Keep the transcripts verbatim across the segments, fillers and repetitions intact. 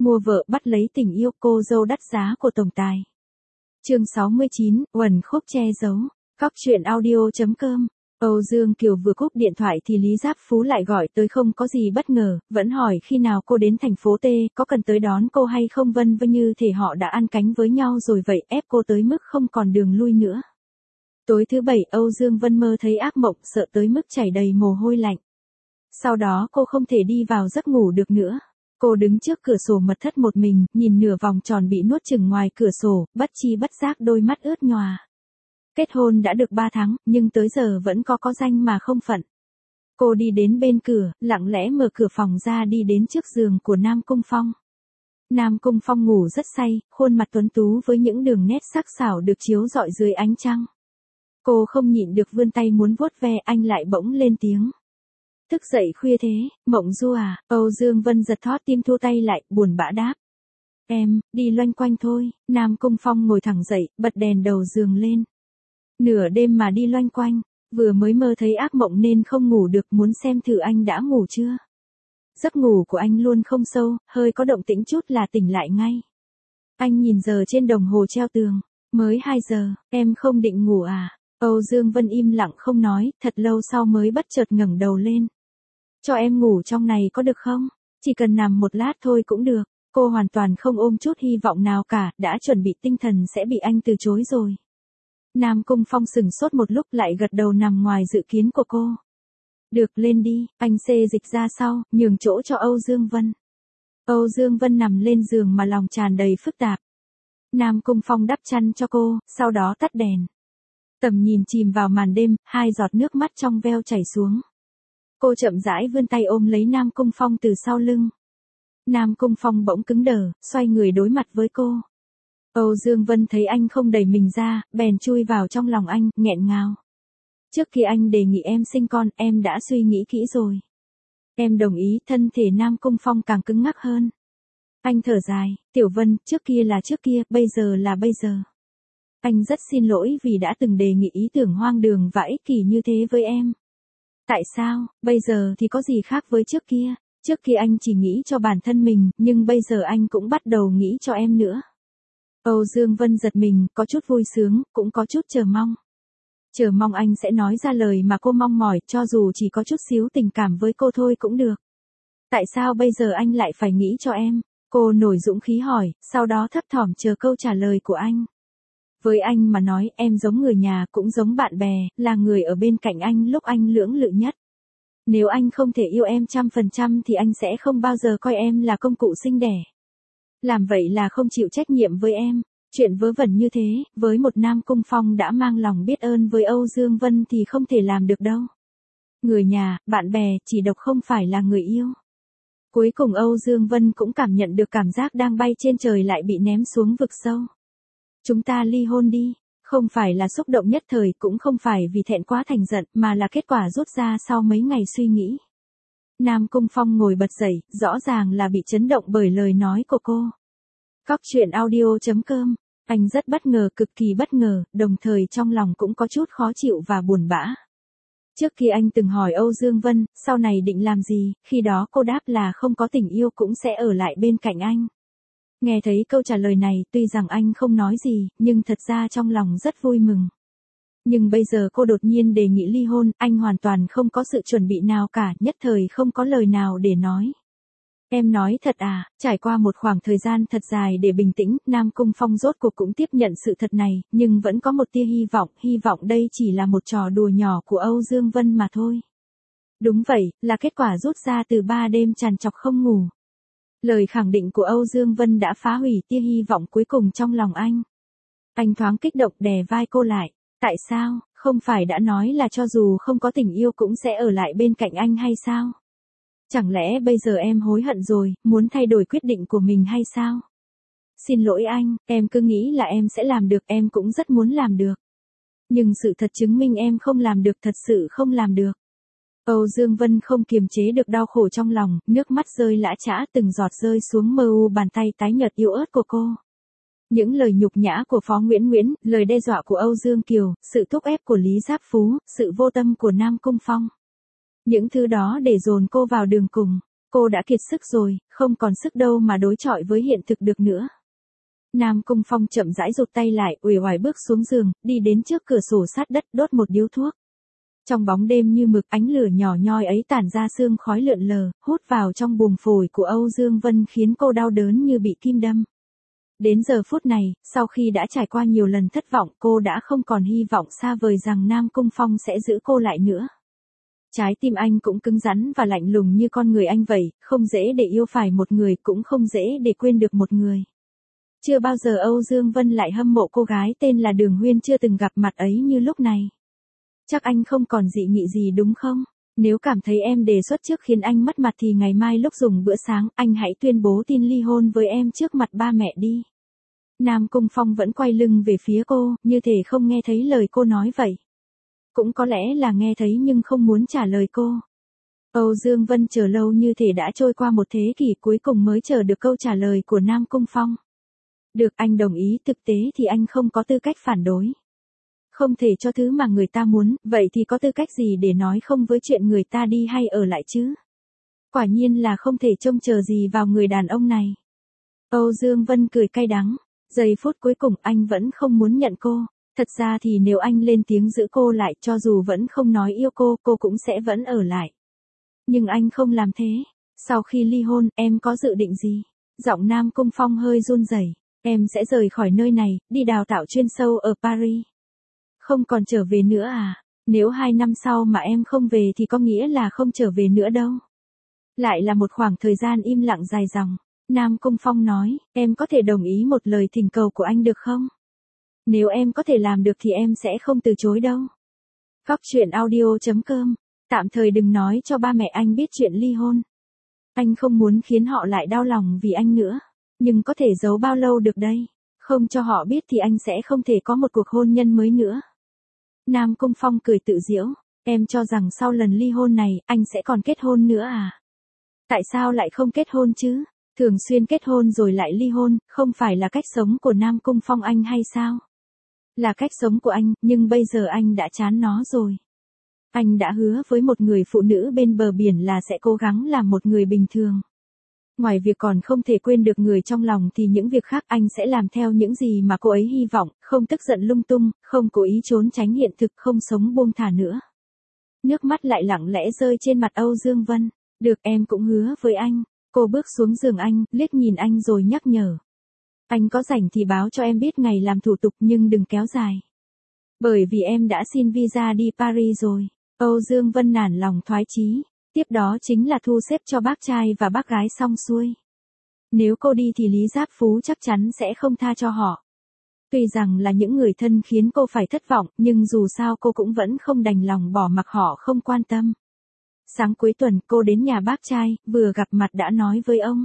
Mua vợ bắt lấy tình yêu, cô dâu đắt giá của tổng tài. Chương sáu mươi chín, uẩn khúc che giấu. Cóc truyện audio chấm com. Âu Dương Kiều vừa cúp điện thoại thì Lý Giáp Phú lại gọi tới không có gì bất ngờ, vẫn hỏi khi nào cô đến thành phố T, có cần tới đón cô hay không, vân vân, như thể họ đã ăn cánh với nhau rồi vậy, ép cô tới mức không còn đường lui nữa. Tối thứ bảy, Âu Dương Vân mơ thấy ác mộng, sợ tới mức chảy đầy mồ hôi lạnh. Sau đó cô không thể đi vào giấc ngủ được nữa. Cô đứng trước cửa sổ mật thất một mình, nhìn nửa vòng tròn bị nuốt chửng ngoài cửa sổ, bất chi bất giác đôi mắt ướt nhòa. Kết hôn đã được ba tháng, nhưng tới giờ vẫn có có danh mà không phận. Cô đi đến bên cửa, lặng lẽ mở cửa phòng ra, đi đến trước giường của Nam Cung Phong. Nam Cung Phong ngủ rất say, khuôn mặt tuấn tú với những đường nét sắc sảo được chiếu rọi dưới ánh trăng. Cô không nhịn được vươn tay muốn vuốt ve, anh lại bỗng lên tiếng. Thức dậy khuya thế, Mộng Du à? Âu Dương Vân giật thót tim, thu tay lại, buồn bã đáp. Em, đi loanh quanh thôi. Nam Cung Phong ngồi thẳng dậy, bật đèn đầu giường lên. Nửa đêm mà đi loanh quanh, vừa mới mơ thấy ác mộng nên không ngủ được, muốn xem thử anh đã ngủ chưa. Giấc ngủ của anh luôn không sâu, hơi có động tĩnh chút là tỉnh lại ngay. Anh nhìn giờ trên đồng hồ treo tường, mới hai giờ, em không định ngủ à? Âu Dương Vân im lặng không nói, thật lâu sau mới bất chợt ngẩng đầu lên. Cho em ngủ trong này có được không? Chỉ cần nằm một lát thôi cũng được. Cô hoàn toàn không ôm chút hy vọng nào cả, đã chuẩn bị tinh thần sẽ bị anh từ chối rồi. Nam Cung Phong sừng sốt một lúc, lại gật đầu, nằm ngoài dự kiến của cô. Được, lên đi. Anh xê dịch ra sau, nhường chỗ cho Âu Dương Vân. Âu Dương Vân nằm lên giường mà lòng tràn đầy phức tạp. Nam Cung Phong đắp chăn cho cô, sau đó tắt đèn. Tầm nhìn chìm vào màn đêm, hai giọt nước mắt trong veo chảy xuống. Cô chậm rãi vươn tay ôm lấy Nam Cung Phong từ sau lưng. Nam Cung Phong bỗng cứng đờ, xoay người đối mặt với cô. Âu Dương Vân thấy anh không đẩy mình ra, bèn chui vào trong lòng anh, nghẹn ngào. Trước khi anh đề nghị em sinh con, em đã suy nghĩ kỹ rồi. Em đồng ý. Thân thể Nam Cung Phong càng cứng ngắc hơn. Anh thở dài, Tiểu Vân, trước kia là trước kia, bây giờ là bây giờ. Anh rất xin lỗi vì đã từng đề nghị ý tưởng hoang đường và ích kỷ như thế với em. Tại sao, bây giờ thì có gì khác với trước kia? Trước kia anh chỉ nghĩ cho bản thân mình, nhưng bây giờ anh cũng bắt đầu nghĩ cho em nữa. Âu Dương Vân giật mình, có chút vui sướng, cũng có chút chờ mong. Chờ mong anh sẽ nói ra lời mà cô mong mỏi, cho dù chỉ có chút xíu tình cảm với cô thôi cũng được. Tại sao bây giờ anh lại phải nghĩ cho em? Cô nổi dũng khí hỏi, sau đó thấp thỏm chờ câu trả lời của anh. Với anh mà nói, em giống người nhà, cũng giống bạn bè, là người ở bên cạnh anh lúc anh lưỡng lự nhất. Nếu anh không thể yêu em trăm phần trăm thì anh sẽ không bao giờ coi em là công cụ sinh đẻ. Làm vậy là không chịu trách nhiệm với em. Chuyện vớ vẩn như thế, với một Nam Cung Phong đã mang lòng biết ơn với Âu Dương Vân thì không thể làm được đâu. Người nhà, bạn bè, chỉ độc không phải là người yêu. Cuối cùng Âu Dương Vân cũng cảm nhận được cảm giác đang bay trên trời lại bị ném xuống vực sâu. Chúng ta ly hôn đi. Không phải là xúc động nhất thời, cũng không phải vì thẹn quá thành giận, mà là kết quả rút ra sau mấy ngày suy nghĩ. Nam Cung Phong ngồi bật dậy, rõ ràng là bị chấn động bởi lời nói của cô. Cóc truyện audio chấm com. Anh rất bất ngờ, cực kỳ bất ngờ, đồng thời trong lòng cũng có chút khó chịu và buồn bã. Trước khi anh từng hỏi Âu Dương Vân, sau này định làm gì, khi đó cô đáp là không có tình yêu cũng sẽ ở lại bên cạnh anh. Nghe thấy câu trả lời này, tuy rằng anh không nói gì, nhưng thật ra trong lòng rất vui mừng. Nhưng bây giờ cô đột nhiên đề nghị ly hôn, anh hoàn toàn không có sự chuẩn bị nào cả, nhất thời không có lời nào để nói. Em nói thật à? Trải qua một khoảng thời gian thật dài để bình tĩnh, Nam Cung Phong rốt cuộc cũng tiếp nhận sự thật này, nhưng vẫn có một tia hy vọng, hy vọng đây chỉ là một trò đùa nhỏ của Âu Dương Vân mà thôi. Đúng vậy, là kết quả rút ra từ ba đêm trằn trọc không ngủ. Lời khẳng định của Âu Dương Vân đã phá hủy tia hy vọng cuối cùng trong lòng anh. Anh thoáng kích động đè vai cô lại. Tại sao, không phải đã nói là cho dù không có tình yêu cũng sẽ ở lại bên cạnh anh hay sao? Chẳng lẽ bây giờ em hối hận rồi, muốn thay đổi quyết định của mình hay sao? Xin lỗi anh, em cứ nghĩ là em sẽ làm được, em cũng rất muốn làm được. Nhưng sự thật chứng minh em không làm được, thật sự không làm được. Âu Dương Vân không kiềm chế được đau khổ trong lòng, nước mắt rơi lã chã từng giọt rơi xuống mờ u bàn tay tái nhợt yếu ớt của cô. Những lời nhục nhã của Phó Nguyễn Nguyễn, lời đe dọa của Âu Dương Kiều, sự thúc ép của Lý Giáp Phú, sự vô tâm của Nam Cung Phong. Những thứ đó để dồn cô vào đường cùng. Cô đã kiệt sức rồi, không còn sức đâu mà đối chọi với hiện thực được nữa. Nam Cung Phong chậm rãi rụt tay lại, uể oải bước xuống giường, đi đến trước cửa sổ sát đất đốt một điếu thuốc. Trong bóng đêm như mực, ánh lửa nhỏ nhoi ấy tản ra sương khói lượn lờ, hút vào trong buồng phổi của Âu Dương Vân khiến cô đau đớn như bị kim đâm. Đến giờ phút này, sau khi đã trải qua nhiều lần thất vọng, cô đã không còn hy vọng xa vời rằng Nam Cung Phong sẽ giữ cô lại nữa. Trái tim anh cũng cứng rắn và lạnh lùng như con người anh vậy, không dễ để yêu phải một người, cũng không dễ để quên được một người. Chưa bao giờ Âu Dương Vân lại hâm mộ cô gái tên là Đường Huyên chưa từng gặp mặt ấy như lúc này. Chắc anh không còn dị nghị gì đúng không? Nếu cảm thấy em đề xuất trước khiến anh mất mặt thì ngày mai lúc dùng bữa sáng, anh hãy tuyên bố tin ly hôn với em trước mặt ba mẹ đi. Nam Cung Phong vẫn quay lưng về phía cô, như thể không nghe thấy lời cô nói vậy. Cũng có lẽ là nghe thấy nhưng không muốn trả lời cô. Âu Dương Vân chờ lâu như thể đã trôi qua một thế kỷ, cuối cùng mới chờ được câu trả lời của Nam Cung Phong. Được, anh đồng ý, thực tế thì anh không có tư cách phản đối. Không thể cho thứ mà người ta muốn, vậy thì có tư cách gì để nói không với chuyện người ta đi hay ở lại chứ? Quả nhiên là không thể trông chờ gì vào người đàn ông này. Âu Dương Vân cười cay đắng. Giây phút cuối cùng anh vẫn không muốn nhận cô. Thật ra thì nếu anh lên tiếng giữ cô lại, cho dù vẫn không nói yêu cô, cô cũng sẽ vẫn ở lại. Nhưng anh không làm thế. Sau khi ly hôn, em có dự định gì? Giọng Nam Cung Phong hơi run rẩy. Em sẽ rời khỏi nơi này, đi đào tạo chuyên sâu ở Paris. Không còn trở về nữa à? Nếu hai năm sau mà em không về thì có nghĩa là không trở về nữa đâu. Lại là một khoảng thời gian im lặng dài dòng. Nam Cung Phong nói, em có thể đồng ý một lời thỉnh cầu của anh được không? Nếu em có thể làm được thì em sẽ không từ chối đâu. Góc truyện audio chấm com. Tạm thời đừng nói cho ba mẹ anh biết chuyện ly hôn. Anh không muốn khiến họ lại đau lòng vì anh nữa. Nhưng có thể giấu bao lâu được đây? Không cho họ biết thì anh sẽ không thể có một cuộc hôn nhân mới nữa. Nam Cung Phong cười tự giễu. Em cho rằng sau lần ly hôn này, anh sẽ còn kết hôn nữa à? Tại sao lại không kết hôn chứ? Thường xuyên kết hôn rồi lại ly hôn, không phải là cách sống của Nam Cung Phong anh hay sao? Là cách sống của anh, nhưng bây giờ anh đã chán nó rồi. Anh đã hứa với một người phụ nữ bên bờ biển là sẽ cố gắng làm một người bình thường. Ngoài việc còn không thể quên được người trong lòng thì những việc khác anh sẽ làm theo những gì mà cô ấy hy vọng, không tức giận lung tung, không cố ý trốn tránh hiện thực, không sống buông thả nữa. Nước mắt lại lặng lẽ rơi trên mặt Âu Dương Vân. Được, em cũng hứa với anh. Cô bước xuống giường anh, liếc nhìn anh rồi nhắc nhở. Anh có rảnh thì báo cho em biết ngày làm thủ tục nhưng đừng kéo dài. Bởi vì em đã xin visa đi Paris rồi. Âu Dương Vân nản lòng thoái chí. Tiếp đó chính là thu xếp cho bác trai và bác gái xong xuôi. Nếu cô đi thì Lý Giáp Phú chắc chắn sẽ không tha cho họ. Tuy rằng là những người thân khiến cô phải thất vọng, nhưng dù sao cô cũng vẫn không đành lòng bỏ mặc họ không quan tâm. Sáng cuối tuần cô đến nhà bác trai, vừa gặp mặt đã nói với ông.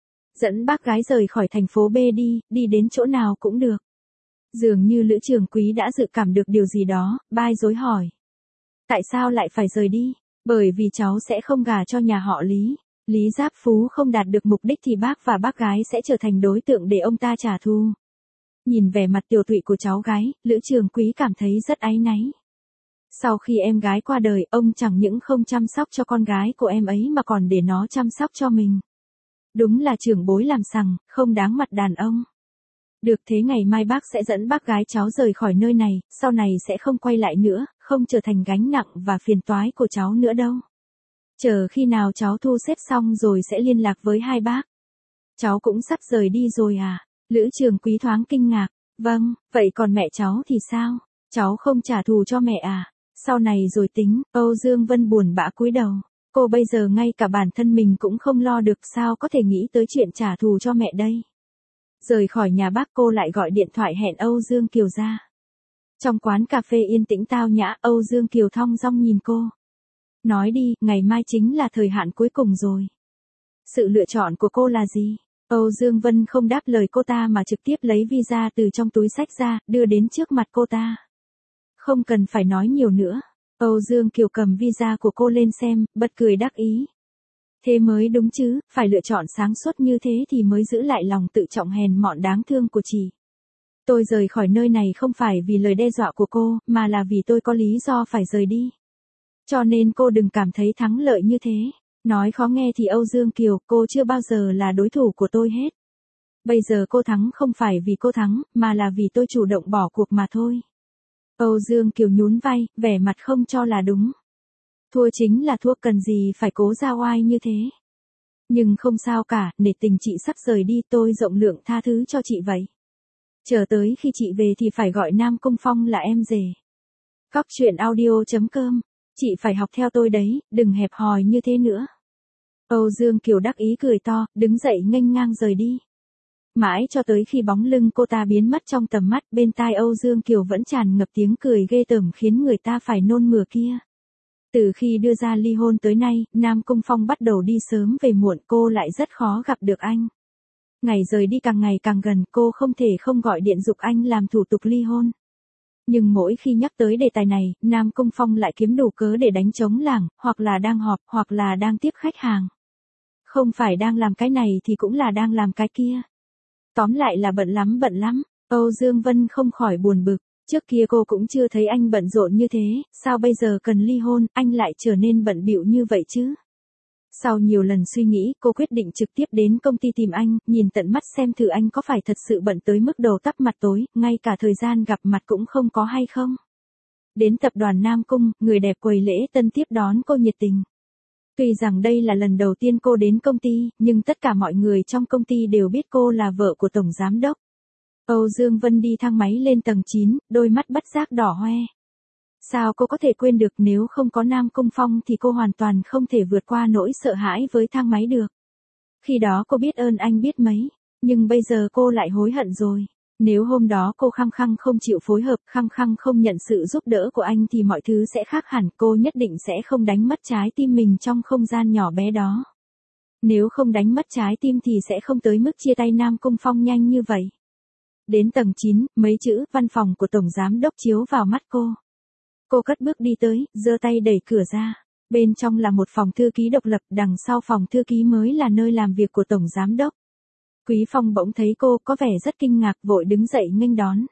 Dẫn bác gái rời khỏi thành phố B đi, đi đến chỗ nào cũng được. Dường như Lữ Trường Quý đã dự cảm được điều gì đó, bai dối hỏi. Tại sao lại phải rời đi? Bởi vì cháu sẽ không gả cho nhà họ Lý. Lý Giáp Phú không đạt được mục đích thì bác và bác gái sẽ trở thành đối tượng để ông ta trả thù. Nhìn vẻ mặt tiều tụy của cháu gái, Lữ Trường Quý cảm thấy rất áy náy. Sau khi em gái qua đời, ông chẳng những không chăm sóc cho con gái của em ấy mà còn để nó chăm sóc cho mình. Đúng là trưởng bối làm sằng, không đáng mặt đàn ông. Được, thế ngày mai bác sẽ dẫn bác gái cháu rời khỏi nơi này, sau này sẽ không quay lại nữa, không trở thành gánh nặng và phiền toái của cháu nữa đâu. Chờ khi nào cháu thu xếp xong rồi sẽ liên lạc với hai bác. Cháu cũng sắp rời đi rồi à? Lữ Trường Quý thoáng kinh ngạc. Vâng, vậy còn mẹ cháu thì sao? Cháu không trả thù cho mẹ à? Sau này rồi tính. Âu Dương Vân buồn bã cúi đầu. Cô bây giờ ngay cả bản thân mình cũng không lo được, sao có thể nghĩ tới chuyện trả thù cho mẹ đây. Rời khỏi nhà bác cô lại gọi điện thoại hẹn Âu Dương Kiều ra. Trong quán cà phê yên tĩnh tao nhã, Âu Dương Kiều thong dong nhìn cô. Nói đi, ngày mai chính là thời hạn cuối cùng rồi. Sự lựa chọn của cô là gì? Âu Dương Vân không đáp lời cô ta mà trực tiếp lấy visa từ trong túi xách ra, đưa đến trước mặt cô ta. Không cần phải nói nhiều nữa. Âu Dương Kiều cầm visa của cô lên xem, bật cười đắc ý. Thế mới đúng chứ, phải lựa chọn sáng suốt như thế thì mới giữ lại lòng tự trọng hèn mọn đáng thương của chị. Tôi rời khỏi nơi này không phải vì lời đe dọa của cô, mà là vì tôi có lý do phải rời đi. Cho nên cô đừng cảm thấy thắng lợi như thế. Nói khó nghe thì Âu Dương Kiều, cô chưa bao giờ là đối thủ của tôi hết. Bây giờ cô thắng không phải vì cô thắng, mà là vì tôi chủ động bỏ cuộc mà thôi. Âu Dương Kiều nhún vai, vẻ mặt không cho là đúng. Thua chính là thua, cần gì phải cố ra oai như thế. Nhưng không sao cả, nể tình chị sắp rời đi, tôi rộng lượng tha thứ cho chị vậy. Chờ tới khi chị về thì phải gọi Nam Cung Phong là em rể. Cóc truyện audio chấm com, chị phải học theo tôi đấy, đừng hẹp hòi như thế nữa. Âu Dương Kiều đắc ý cười to, đứng dậy nghênh ngang rời đi. Mãi cho tới khi bóng lưng cô ta biến mất trong tầm mắt, bên tai Âu Dương Kiều vẫn tràn ngập tiếng cười ghê tởm khiến người ta phải nôn mửa kia. Từ khi đưa ra ly hôn tới nay, Nam Cung Phong bắt đầu đi sớm về muộn, cô lại rất khó gặp được anh. Ngày rời đi càng ngày càng gần, cô không thể không gọi điện giục anh làm thủ tục ly hôn. Nhưng mỗi khi nhắc tới đề tài này, Nam Cung Phong lại kiếm đủ cớ để đánh trống lảng, hoặc là đang họp, hoặc là đang tiếp khách hàng. Không phải đang làm cái này thì cũng là đang làm cái kia. Tóm lại là bận lắm bận lắm, Âu Dương Vân không khỏi buồn bực. Trước kia cô cũng chưa thấy anh bận rộn như thế, sao bây giờ cần ly hôn, anh lại trở nên bận bịu như vậy chứ? Sau nhiều lần suy nghĩ, cô quyết định trực tiếp đến công ty tìm anh, nhìn tận mắt xem thử anh có phải thật sự bận tới mức đầu tắp mặt tối, ngay cả thời gian gặp mặt cũng không có hay không. Đến tập đoàn Nam Cung, người đẹp quầy lễ tân tiếp đón cô nhiệt tình. Tuy rằng đây là lần đầu tiên cô đến công ty, nhưng tất cả mọi người trong công ty đều biết cô là vợ của Tổng Giám Đốc. Âu Dương Vân đi thang máy lên tầng chín, đôi mắt bất giác đỏ hoe. Sao cô có thể quên được, nếu không có Nam Cung Phong thì cô hoàn toàn không thể vượt qua nỗi sợ hãi với thang máy được. Khi đó cô biết ơn anh biết mấy, nhưng bây giờ cô lại hối hận rồi. Nếu hôm đó cô khăng khăng không chịu phối hợp, khăng khăng không nhận sự giúp đỡ của anh thì mọi thứ sẽ khác hẳn, cô nhất định sẽ không đánh mất trái tim mình trong không gian nhỏ bé đó. Nếu không đánh mất trái tim thì sẽ không tới mức chia tay Nam Cung Phong nhanh như vậy. Đến tầng chín, mấy chữ văn phòng của Tổng Giám Đốc chiếu vào mắt cô. Cô cất bước đi tới, giơ tay đẩy cửa ra. Bên trong là một phòng thư ký độc lập, đằng sau phòng thư ký mới là nơi làm việc của Tổng Giám Đốc. Quý Phong bỗng thấy cô, có vẻ rất kinh ngạc, vội đứng dậy nghênh đón.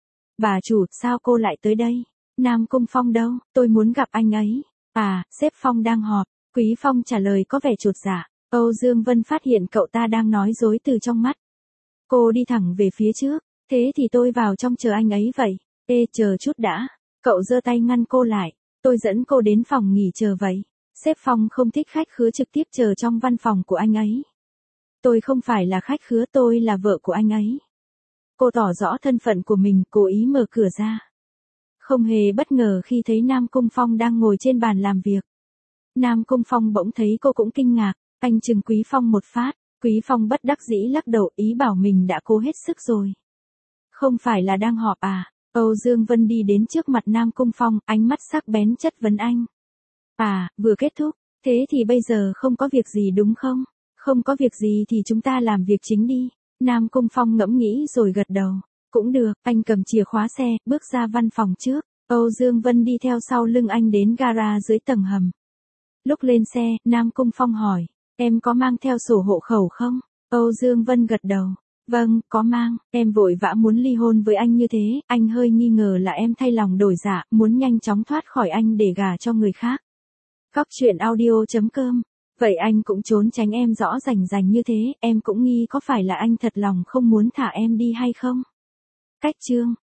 Bà chủ, sao cô lại tới đây? Nam Cung Phong đâu, tôi muốn gặp anh ấy. À, sếp Phong đang họp. Quý Phong trả lời có vẻ chột dạ. Âu Dương Vân phát hiện cậu ta đang nói dối từ trong mắt. Cô đi thẳng về phía trước. Thế thì tôi vào trong chờ anh ấy vậy. Ê, chờ chút đã. Cậu giơ tay ngăn cô lại. Tôi dẫn cô đến phòng nghỉ chờ vậy. Sếp Phong không thích khách khứa trực tiếp chờ trong văn phòng của anh ấy. Tôi không phải là khách khứa, tôi là vợ của anh ấy. Cô tỏ rõ thân phận của mình, cố ý mở cửa ra. Không hề bất ngờ khi thấy Nam Cung Phong đang ngồi trên bàn làm việc. Nam Cung Phong bỗng thấy cô cũng kinh ngạc, anh chừng Quý Phong một phát. Quý Phong bất đắc dĩ lắc đầu, ý bảo mình đã cố hết sức rồi. Không phải là đang họp à? Âu Dương Vân đi đến trước mặt Nam Cung Phong, ánh mắt sắc bén chất vấn anh. À, vừa kết thúc, thế thì bây giờ không có việc gì đúng không? Không có việc gì thì chúng ta làm việc chính đi. Nam Cung Phong ngẫm nghĩ rồi gật đầu. Cũng được, anh cầm chìa khóa xe, bước ra văn phòng trước. Âu Dương Vân đi theo sau lưng anh đến gara dưới tầng hầm. Lúc lên xe, Nam Cung Phong hỏi, em có mang theo sổ hộ khẩu không? Âu Dương Vân gật đầu. Vâng, có mang, em vội vã muốn ly hôn với anh như thế, anh hơi nghi ngờ là em thay lòng đổi dạ, muốn nhanh chóng thoát khỏi anh để gả cho người khác. Cóc truyện audio chấm com. Vậy anh cũng trốn tránh em rõ rành rành như thế, em cũng nghi có phải là anh thật lòng không muốn thả em đi hay không? Cách chương